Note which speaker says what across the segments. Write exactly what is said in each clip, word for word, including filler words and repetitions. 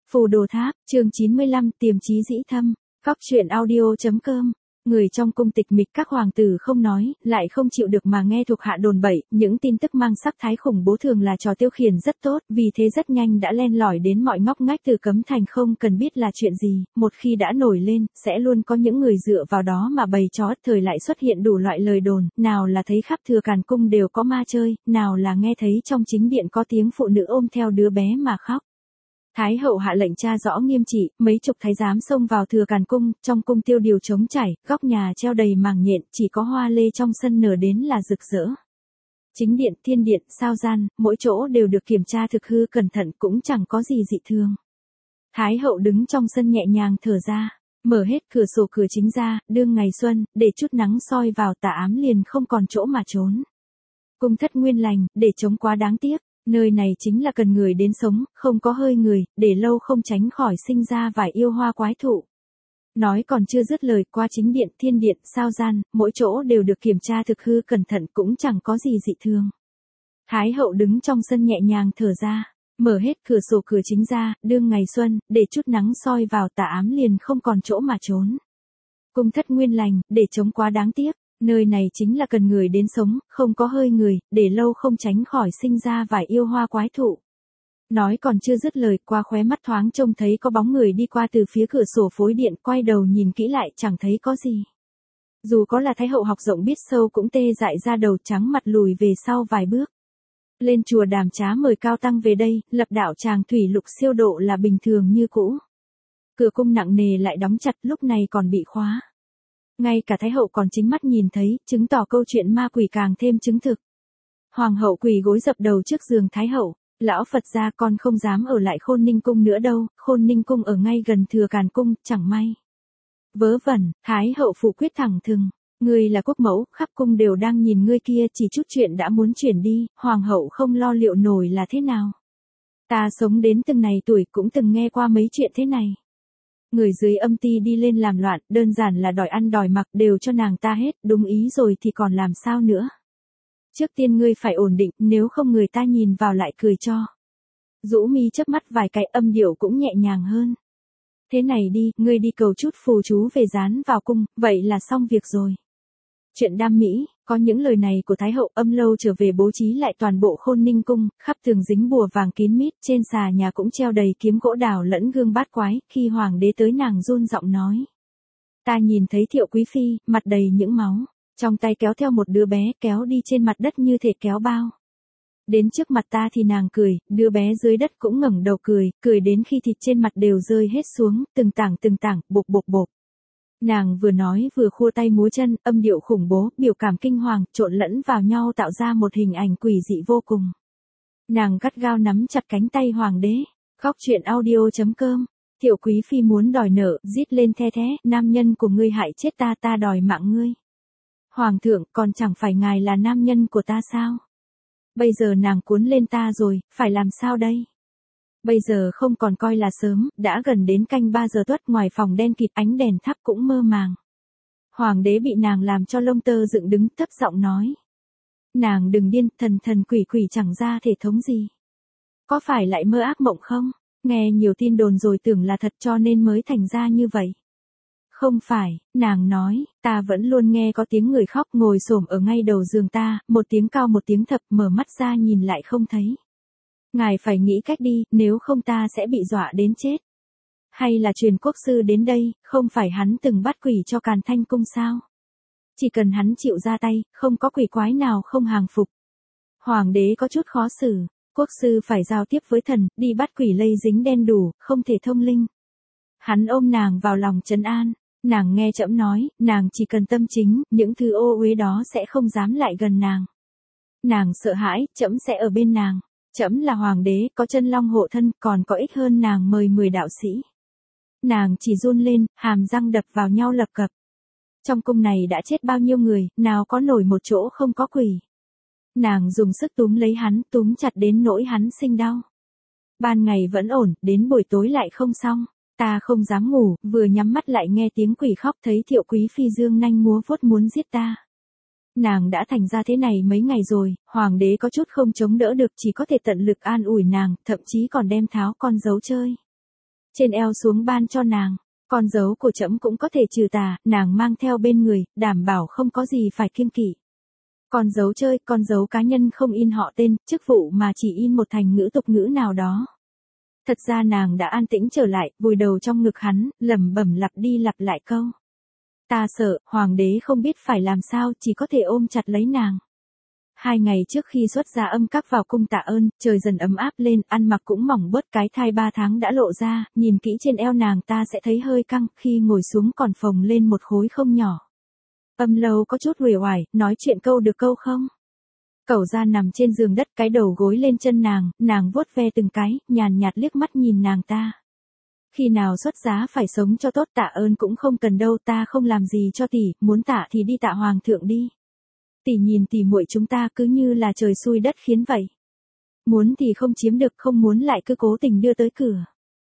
Speaker 1: Phù Đồ Tháp, chương chín mươi lăm, tiềm chí dĩ thâm, Cóc truyện audio chấm com. Người trong cung tịch mịch các hoàng tử không nói, lại không chịu được mà nghe thuộc hạ đồn bậy, những tin tức mang sắc thái khủng bố thường là trò tiêu khiển rất tốt, vì thế rất nhanh đã len lỏi đến mọi ngóc ngách từ Cấm Thành, không cần biết là chuyện gì, một khi đã nổi lên, sẽ luôn có những người dựa vào đó mà bày chó, thời lại xuất hiện đủ loại lời đồn, nào là thấy khắp Thừa Càn cung đều có ma chơi, nào là nghe thấy trong chính điện có tiếng phụ nữ ôm theo đứa bé mà khóc. Thái hậu hạ lệnh tra rõ nghiêm trị, mấy chục thái giám xông vào Thừa Càn cung, trong cung tiêu điều trống trải, góc nhà treo đầy màng nhện, chỉ có hoa lê trong sân nở đến là rực rỡ. Chính điện, thiên điện, sao gian, mỗi chỗ đều được kiểm tra thực hư cẩn thận, cũng chẳng có gì dị thường. Thái hậu đứng trong sân nhẹ nhàng thở ra, mở hết cửa sổ cửa chính ra, đương ngày xuân, để chút nắng soi vào tà ám liền không còn chỗ mà trốn. Cung thất nguyên lành, để chống quá đáng tiếc. Nơi này chính là cần người đến sống, không có hơi người, để lâu không tránh khỏi sinh ra vài yêu hoa quái thụ. Nói còn chưa dứt lời, qua chính điện, thiên điện, sao gian, mỗi chỗ đều được kiểm tra thực hư cẩn thận, cũng chẳng có gì dị thường. Thái hậu đứng trong sân nhẹ nhàng thở ra, mở hết cửa sổ cửa chính ra, đương ngày xuân, để chút nắng soi vào tà ám liền không còn chỗ mà trốn. Cung thất nguyên lành, để chống quá đáng tiếc. Nơi này chính là cần người đến sống, không có hơi người, để lâu không tránh khỏi sinh ra vài yêu hoa quái thụ. Nói còn chưa dứt lời, qua khóe mắt thoáng trông thấy có bóng người đi qua từ phía cửa sổ phối điện, quay đầu nhìn kỹ lại chẳng thấy có gì. Dù có là thái hậu học rộng biết sâu cũng tê dại ra đầu, trắng mặt lùi về sau vài bước. Lên chùa Đàm Trá mời cao tăng về đây, lập đạo tràng thủy lục siêu độ là bình thường như cũ. Cửa cung nặng nề lại đóng chặt, lúc này còn bị khóa. Ngay cả thái hậu còn chính mắt nhìn thấy, chứng tỏ câu chuyện ma quỷ càng thêm chứng thực. Hoàng hậu quỳ gối dập đầu trước giường thái hậu, lão Phật gia con không dám ở lại Khôn Ninh cung nữa đâu, Khôn Ninh cung ở ngay gần Thừa Càn cung, chẳng may. Vớ vẩn, thái hậu phủ quyết thẳng thừng, ngươi là quốc mẫu, khắp cung đều đang nhìn ngươi kia, chỉ chút chuyện đã muốn chuyển đi, hoàng hậu không lo liệu nổi là thế nào. Ta sống đến từng này tuổi cũng từng nghe qua mấy chuyện thế này. Người dưới âm ty đi lên làm loạn, đơn giản là đòi ăn đòi mặc đều cho nàng ta hết, đúng ý rồi thì còn làm sao nữa. Trước tiên ngươi phải ổn định, nếu không người ta nhìn vào lại cười cho. Dũ mi chớp mắt vài cái, âm điệu cũng nhẹ nhàng hơn. Thế này đi, ngươi đi cầu chút phù chú về dán vào cung, vậy là xong việc rồi. Chuyện đam mỹ, có những lời này của Thái hậu, Âm Lâu trở về bố trí lại toàn bộ Khôn Ninh cung, khắp tường dính bùa vàng kín mít, trên xà nhà cũng treo đầy kiếm gỗ đào lẫn gương bát quái, khi hoàng đế tới nàng run giọng nói. Ta nhìn thấy Thiệu quý phi, mặt đầy những máu, trong tay kéo theo một đứa bé, kéo đi trên mặt đất như thể kéo bao. Đến trước mặt ta thì nàng cười, đứa bé dưới đất cũng ngẩng đầu cười, cười đến khi thịt trên mặt đều rơi hết xuống, từng tảng từng tảng, bộp bộp bộp. Nàng vừa nói vừa khua tay múa chân, âm điệu khủng bố, biểu cảm kinh hoàng, trộn lẫn vào nhau tạo ra một hình ảnh quỷ dị vô cùng. Nàng gắt gao nắm chặt cánh tay hoàng đế. Cóc truyện audio chấm com. Thiệu quý phi muốn đòi nợ, rít lên the thé, nam nhân của ngươi hại chết ta, ta đòi mạng ngươi. Hoàng thượng, còn chẳng phải ngài là nam nhân của ta sao? Bây giờ nàng cuốn lên ta rồi, phải làm sao đây? Bây giờ không còn coi là sớm, đã gần đến canh ba giờ tuất, ngoài phòng đen kịt, ánh đèn thắp cũng mơ màng. Hoàng đế bị nàng làm cho lông tơ dựng đứng, thấp giọng nói. Nàng đừng điên, thần thần quỷ quỷ chẳng ra thể thống gì. Có phải lại mơ ác mộng không? Nghe nhiều tin đồn rồi tưởng là thật cho nên mới thành ra như vậy. Không phải, nàng nói, ta vẫn luôn nghe có tiếng người khóc ngồi xổm ở ngay đầu giường ta, một tiếng cao một tiếng thấp, mở mắt ra nhìn lại không thấy. Ngài phải nghĩ cách đi, nếu không ta sẽ bị dọa đến chết. Hay là truyền quốc sư đến đây, không phải hắn từng bắt quỷ cho Càn Thanh cung sao? Chỉ cần hắn chịu ra tay, không có quỷ quái nào không hàng phục. Hoàng đế có chút khó xử, quốc sư phải giao tiếp với thần, đi bắt quỷ lây dính đen đủ, không thể thông linh. Hắn ôm nàng vào lòng trấn an, nàng nghe trẫm nói, nàng chỉ cần tâm chính, những thứ ô uế đó sẽ không dám lại gần nàng. Nàng sợ hãi, trẫm sẽ ở bên nàng. Trẫm là hoàng đế, có chân long hộ thân, còn có ích hơn nàng mời mười đạo sĩ. Nàng chỉ run lên, hàm răng đập vào nhau lập cập. Trong cung này đã chết bao nhiêu người, nào có nổi một chỗ không có quỷ. Nàng dùng sức túm lấy hắn, túm chặt đến nỗi hắn sinh đau. Ban ngày vẫn ổn, đến buổi tối lại không xong. Ta không dám ngủ, vừa nhắm mắt lại nghe tiếng quỷ khóc, thấy Thiệu quý phi dương nanh múa vuốt muốn giết ta. Nàng đã thành ra thế này mấy ngày rồi, hoàng đế có chút không chống đỡ được, chỉ có thể tận lực an ủi nàng, thậm chí còn đem tháo con dấu chơi. trên eo xuống ban cho nàng. Con dấu của trẫm cũng có thể trừ tà, nàng mang theo bên người, đảm bảo không có gì phải kiêng kỵ. Con dấu chơi, con dấu cá nhân không in họ tên, chức vụ mà chỉ in một thành ngữ tục ngữ nào đó. Thật ra nàng đã an tĩnh trở lại, vùi đầu trong ngực hắn, lẩm bẩm lặp đi lặp lại câu. Ta sợ, hoàng đế không biết phải làm sao, chỉ có thể ôm chặt lấy nàng. Hai ngày trước khi xuất ra âm các vào cung tạ ơn, trời dần ấm áp lên, ăn mặc cũng mỏng bớt, cái thai ba tháng đã lộ ra, nhìn kỹ trên eo nàng ta sẽ thấy hơi căng, khi ngồi xuống còn phồng lên một khối không nhỏ. Âm Lâu có chút uể oải, nói chuyện câu được câu không. Cẩu Gia nằm trên giường đất, cái đầu gối lên chân nàng, nàng vuốt ve từng cái, nhàn nhạt liếc mắt nhìn nàng ta. Khi nào xuất giá phải sống cho tốt, tạ ơn cũng không cần đâu, ta không làm gì cho tỷ, muốn tạ thì đi tạ hoàng thượng đi. Tỷ nhìn tỷ muội chúng ta cứ như là trời xui đất khiến vậy. Muốn thì không chiếm được, không muốn lại cứ cố tình đưa tới cửa.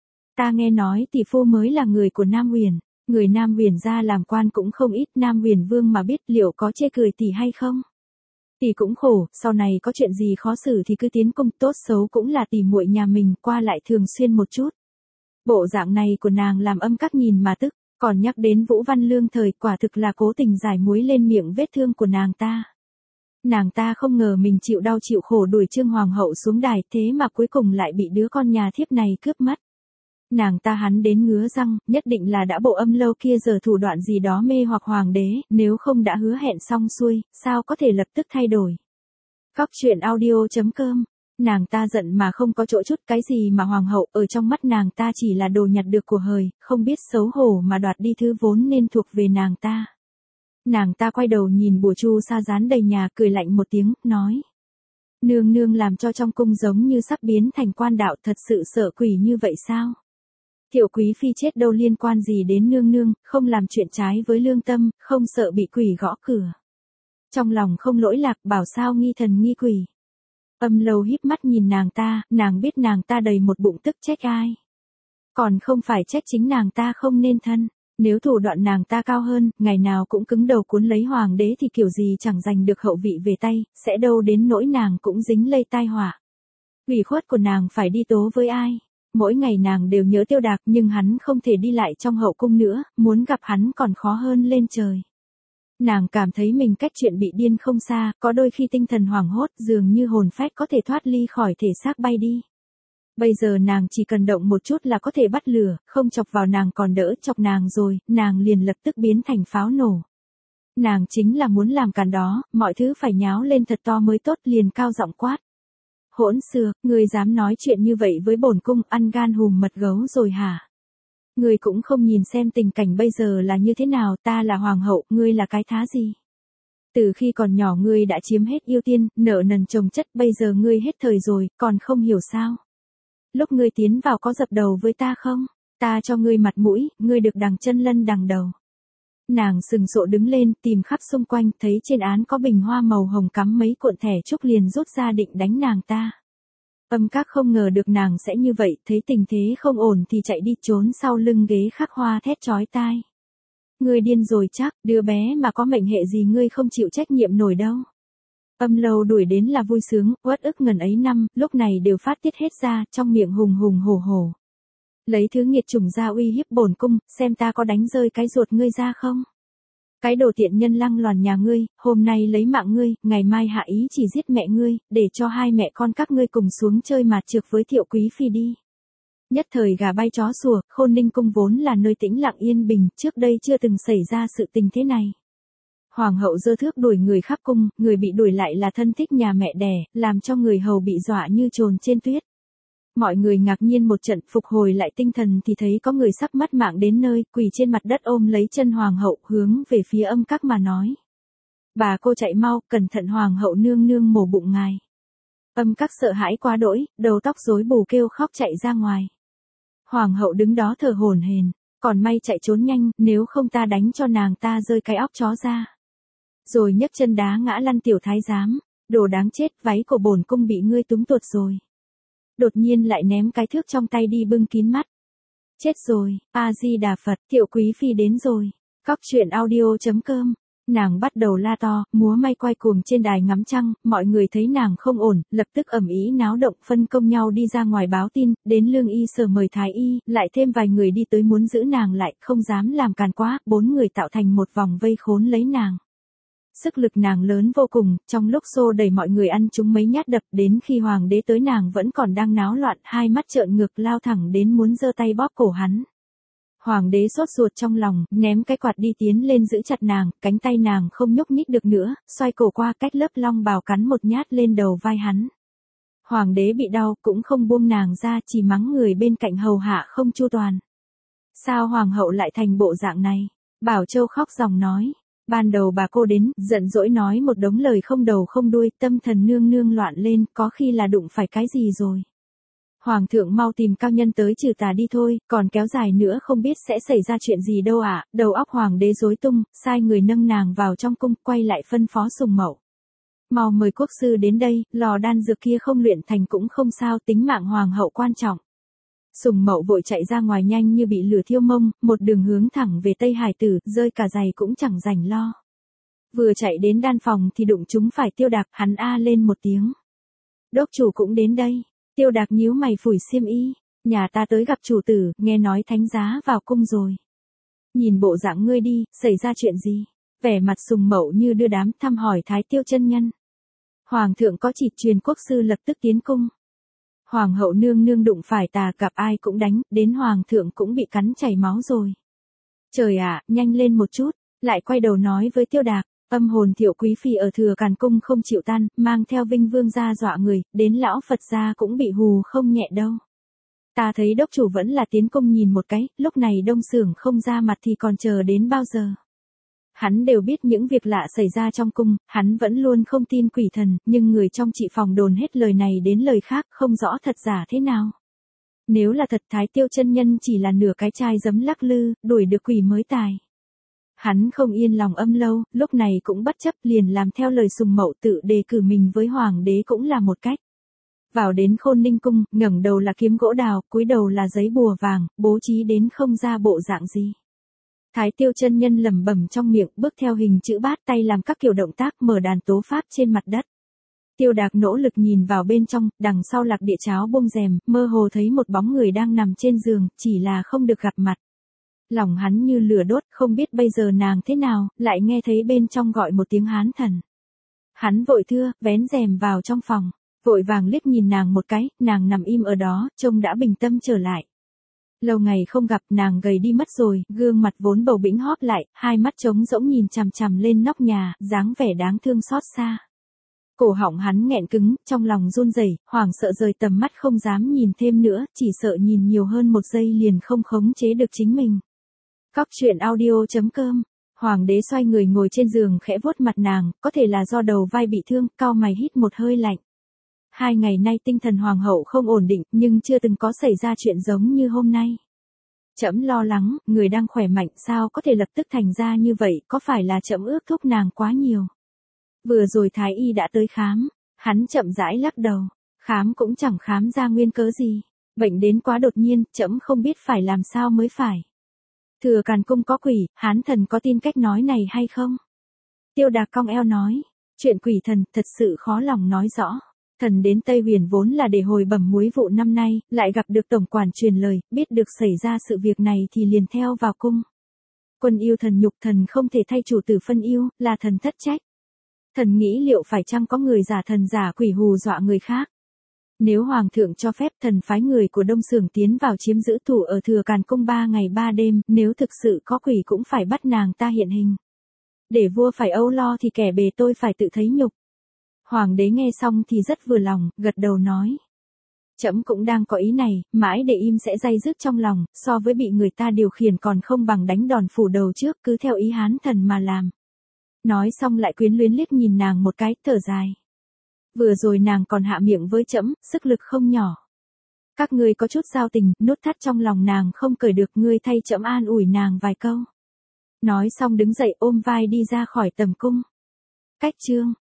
Speaker 1: Ta nghe nói tỷ phu mới là người của Nam Huyền, người Nam Huyền ra làm quan cũng không ít, Nam Huyền vương mà biết liệu có chê cười tỷ hay không. Tỷ cũng khổ, sau này có chuyện gì khó xử thì cứ tiến cung, tốt xấu cũng là tỷ muội nhà mình, qua lại thường xuyên một chút. Bộ dạng này của nàng làm Âm Các nhìn mà tức, còn nhắc đến Vũ Văn Lương thời, quả thực là cố tình giải muối lên miệng vết thương của nàng ta. Nàng ta không ngờ mình chịu đau chịu khổ đuổi Trương Hoàng hậu xuống đài, thế mà cuối cùng lại bị đứa con nhà thiếp này cướp mất. Nàng ta hắn đến ngứa răng, nhất định là đã bộ Âm Lâu kia giờ thủ đoạn gì đó mê hoặc hoàng đế, nếu không đã hứa hẹn xong xuôi, sao có thể lập tức thay đổi. Cóc truyện audio chấm com. Nàng ta giận mà không có chỗ chút, cái gì mà hoàng hậu, ở trong mắt nàng ta chỉ là đồ nhặt được của hời, không biết xấu hổ mà đoạt đi thứ vốn nên thuộc về nàng ta. Nàng ta quay đầu nhìn bùa chu sa dán đầy nhà, cười lạnh một tiếng, nói. Nương nương làm cho trong cung giống như sắp biến thành quan đạo, thật sự sợ quỷ như vậy sao? Thiệu quý phi chết đâu liên quan gì đến nương nương, không làm chuyện trái với lương tâm, không sợ bị quỷ gõ cửa. Trong lòng không lỗi lạc, bảo sao nghi thần nghi quỷ. Âm Lâu híp mắt nhìn nàng ta, nàng biết nàng ta đầy một bụng tức, trách ai. Còn không phải trách chính nàng ta không nên thân, nếu thủ đoạn nàng ta cao hơn, ngày nào cũng cứng đầu cuốn lấy hoàng đế thì kiểu gì chẳng giành được hậu vị về tay, sẽ đâu đến nỗi nàng cũng dính lây tai họa. Ủy khuất của nàng phải đi tố với ai? Mỗi ngày nàng đều nhớ Tiêu Đạc, nhưng hắn không thể đi lại trong hậu cung nữa, muốn gặp hắn còn khó hơn lên trời. Nàng cảm thấy mình cách chuyện bị điên không xa, có đôi khi tinh thần hoảng hốt, dường như hồn phách có thể thoát ly khỏi thể xác bay đi. Bây giờ nàng chỉ cần động một chút là có thể bắt lửa, không chọc vào nàng còn đỡ, chọc nàng rồi, nàng liền lập tức biến thành pháo nổ. Nàng chính là muốn làm càn đó, mọi thứ phải nháo lên thật to mới tốt, liền cao giọng quát. Hỗn xược, ngươi dám nói chuyện như vậy với bổn cung, ăn gan hùm mật gấu rồi hả? Ngươi cũng không nhìn xem tình cảnh bây giờ là như thế nào, ta là hoàng hậu, ngươi là cái thá gì? Từ khi còn nhỏ ngươi đã chiếm hết ưu tiên, nợ nần chồng chất, bây giờ ngươi hết thời rồi, còn không hiểu sao? Lúc ngươi tiến vào có dập đầu với ta không? Ta cho ngươi mặt mũi, ngươi được đằng chân lân đằng đầu. Nàng sừng sộ đứng lên, tìm khắp xung quanh, thấy trên án có bình hoa màu hồng cắm mấy cuộn thẻ trúc, liền rút ra định đánh nàng ta. Âm Các không ngờ được nàng sẽ như vậy, thấy tình thế không ổn thì chạy đi trốn sau lưng ghế khắc hoa thét chói tai. Ngươi điên rồi chắc, đứa bé mà có mệnh hệ gì ngươi không chịu trách nhiệm nổi đâu. Âm Lâu đuổi đến là vui sướng, uất ức ngần ấy năm, lúc này đều phát tiết hết ra, trong miệng hùng hùng hổ hổ. Lấy thứ nghiệt chủng ra uy hiếp bổn cung, xem ta có đánh rơi cái ruột ngươi ra không? Cái đồ tiện nhân lăng loàn nhà ngươi, hôm nay lấy mạng ngươi, ngày mai hạ ý chỉ giết mẹ ngươi, để cho hai mẹ con các ngươi cùng xuống chơi mạt trược với Thiệu quý phi đi. Nhất thời gà bay chó sủa, Khôn Ninh cung vốn là nơi tĩnh lặng yên bình, trước đây chưa từng xảy ra sự tình thế này. Hoàng hậu giơ thước đuổi người khắp cung, người bị đuổi lại là thân thích nhà mẹ đẻ, làm cho người hầu bị dọa như trồn trên tuyết. Mọi người ngạc nhiên một trận, phục hồi lại tinh thần thì thấy có người sắp mất mạng đến nơi, quỳ trên mặt đất ôm lấy chân hoàng hậu, hướng về phía Âm Các mà nói. Bà cô chạy mau, cẩn thận hoàng hậu nương nương mổ bụng ngài. Âm Các sợ hãi quá đỗi, đầu tóc rối bù kêu khóc chạy ra ngoài. Hoàng hậu đứng đó thở hổn hển, còn may chạy trốn nhanh, nếu không ta đánh cho nàng ta rơi cái óc chó ra. Rồi nhấc chân đá ngã lăn tiểu thái giám, đồ đáng chết, váy của bổn cung bị ngươi túm tuột rồi. Đột nhiên lại ném cái thước trong tay đi bưng kín mắt. Chết rồi, A Di Đà Phật, Thiệu quý phi đến rồi. Cóc truyện audio chấm com Nàng bắt đầu la to, múa may quay cuồng trên đài ngắm trăng, mọi người thấy nàng không ổn, lập tức ầm ĩ náo động, phân công nhau đi ra ngoài báo tin, đến lương y sở mời thái y, lại thêm vài người đi tới muốn giữ nàng lại, không dám làm càn quá, bốn người tạo thành một vòng vây khốn lấy nàng. Sức lực nàng lớn vô cùng, trong lúc xô đẩy mọi người ăn chúng mấy nhát đập, đến khi hoàng đế tới nàng vẫn còn đang náo loạn, hai mắt trợn ngược lao thẳng đến muốn giơ tay bóp cổ hắn. Hoàng đế sốt ruột trong lòng, ném cái quạt đi tiến lên giữ chặt nàng, cánh tay nàng không nhúc nhích được nữa, xoay cổ qua cách lớp long bào cắn một nhát lên đầu vai hắn. Hoàng đế bị đau, cũng không buông nàng ra, chỉ mắng người bên cạnh hầu hạ không chu toàn. Sao hoàng hậu lại thành bộ dạng này? Bảo Châu khóc ròng nói. Ban đầu bà cô đến, giận dỗi nói một đống lời không đầu không đuôi, tâm thần nương nương loạn lên, có khi là đụng phải cái gì rồi. Hoàng thượng mau tìm cao nhân tới trừ tà đi thôi, còn kéo dài nữa không biết sẽ xảy ra chuyện gì đâu ạ. À. Đầu óc hoàng đế rối tung, sai người nâng nàng vào trong cung, quay lại phân phó Sùng Mậu. Mau mời quốc sư đến đây, lò đan dược kia không luyện thành cũng không sao, tính mạng hoàng hậu quan trọng. Sùng Mậu vội chạy ra ngoài nhanh như bị lửa thiêu mông, một đường hướng thẳng về Tây Hải Tử, rơi cả giày cũng chẳng rảnh lo. Vừa chạy đến đan phòng thì đụng chúng phải Tiêu Đạc, hắn a lên một tiếng. Đốc chủ cũng đến đây. Tiêu Đạc nhíu mày phủi xiêm y, nhà ta tới gặp chủ tử, nghe nói thánh giá vào cung rồi. Nhìn bộ dạng ngươi đi, xảy ra chuyện gì? Vẻ mặt Sùng Mậu như đưa đám thăm hỏi Thái Tiêu chân nhân. Hoàng thượng có chỉ truyền quốc sư lập tức tiến cung. Hoàng hậu nương nương đụng phải tà, gặp ai cũng đánh, đến hoàng thượng cũng bị cắn chảy máu rồi. Trời ạ, nhanh lên một chút, lại quay đầu nói với Tiêu Đạc, âm hồn Thiệu quý phi ở Thừa Càn cung không chịu tan, mang theo Vinh Vương ra dọa người, đến lão Phật gia cũng bị hù không nhẹ đâu. Ta thấy đốc chủ vẫn là tiến cung nhìn một cái, lúc này Đông Xưởng không ra mặt thì còn chờ đến bao giờ. Hắn đều biết những việc lạ xảy ra trong cung, hắn vẫn luôn không tin quỷ thần, nhưng người trong trị phòng đồn hết lời này đến lời khác, không rõ thật giả thế nào. Nếu là thật Thái Tiêu chân nhân chỉ là nửa cái chai giấm lắc lư, đuổi được quỷ mới tài. Hắn không yên lòng âm lâu, lúc này cũng bất chấp liền làm theo lời Sùng Mậu, tự đề cử mình với hoàng đế cũng là một cách. Vào đến Khôn Ninh cung, ngẩng đầu là kiếm gỗ đào, cúi đầu là giấy bùa vàng, bố trí đến không ra bộ dạng gì. Thái Tiêu chân nhân lẩm bẩm trong miệng, bước theo hình chữ bát, tay làm các kiểu động tác mở đàn tố pháp trên mặt đất. Tiêu Đạc nỗ lực nhìn vào bên trong, đằng sau Lạc Địa Cháo buông rèm, mơ hồ thấy một bóng người đang nằm trên giường, chỉ là không được gặp mặt. Lòng hắn như lửa đốt, không biết bây giờ nàng thế nào, lại nghe thấy bên trong gọi một tiếng hán thần. Hắn vội thưa, vén rèm vào trong phòng, vội vàng liếc nhìn nàng một cái, nàng nằm im ở đó, trông đã bình tâm trở lại. Lâu ngày không gặp, nàng gầy đi mất rồi, gương mặt vốn bầu bĩnh hóp lại, hai mắt trống rỗng nhìn chằm chằm lên nóc nhà, dáng vẻ đáng thương xót xa. Cổ họng hắn nghẹn cứng, trong lòng run rẩy, hoảng sợ rời tầm mắt không dám nhìn thêm nữa, chỉ sợ nhìn nhiều hơn một giây liền không khống chế được chính mình. Cóc truyện audio chấm com. Hoàng đế xoay người ngồi trên giường khẽ vuốt mặt nàng, có thể là do đầu vai bị thương, cau mày hít một hơi lạnh. Hai ngày nay tinh thần hoàng hậu không ổn định, nhưng chưa từng có xảy ra chuyện giống như hôm nay. Trẫm lo lắng, người đang khỏe mạnh sao có thể lập tức thành ra như vậy, có phải là trẫm ước thúc nàng quá nhiều. Vừa rồi thái y đã tới khám, hắn chậm rãi lắc đầu, khám cũng chẳng khám ra nguyên cớ gì, bệnh đến quá đột nhiên, trẫm không biết phải làm sao mới phải. Thừa Càn cung có quỷ, hán thần có tin cách nói này hay không? Tiêu Đạc cong eo nói, chuyện quỷ thần thật sự khó lòng nói rõ. Thần đến Tây Huyền vốn là để hồi bẩm muối vụ năm nay, lại gặp được tổng quản truyền lời, biết được xảy ra sự việc này thì liền theo vào cung. Quân yêu thần nhục, thần không thể thay chủ tử phân yêu, là thần thất trách. Thần nghĩ liệu phải chăng có người giả thần giả quỷ hù dọa người khác. Nếu hoàng thượng cho phép, thần phái người của Đông Xưởng tiến vào chiếm giữ thủ ở Thừa Càn cung ba ngày ba đêm, nếu thực sự có quỷ cũng phải bắt nàng ta hiện hình. Để vua phải âu lo thì kẻ bề tôi phải tự thấy nhục. Hoàng đế nghe xong thì rất vừa lòng, gật đầu nói. Trẫm cũng đang có ý này, mãi để im sẽ day dứt trong lòng, so với bị người ta điều khiển còn không bằng đánh đòn phủ đầu trước, cứ theo ý hán thần mà làm. Nói xong lại quyến luyến liếc nhìn nàng một cái, thở dài. Vừa rồi nàng còn hạ miệng với trẫm, sức lực không nhỏ. Các ngươi có chút giao tình, nút thắt trong lòng nàng không cởi được, ngươi thay trẫm an ủi nàng vài câu. Nói xong đứng dậy ôm vai đi ra khỏi tầm cung. Cách chương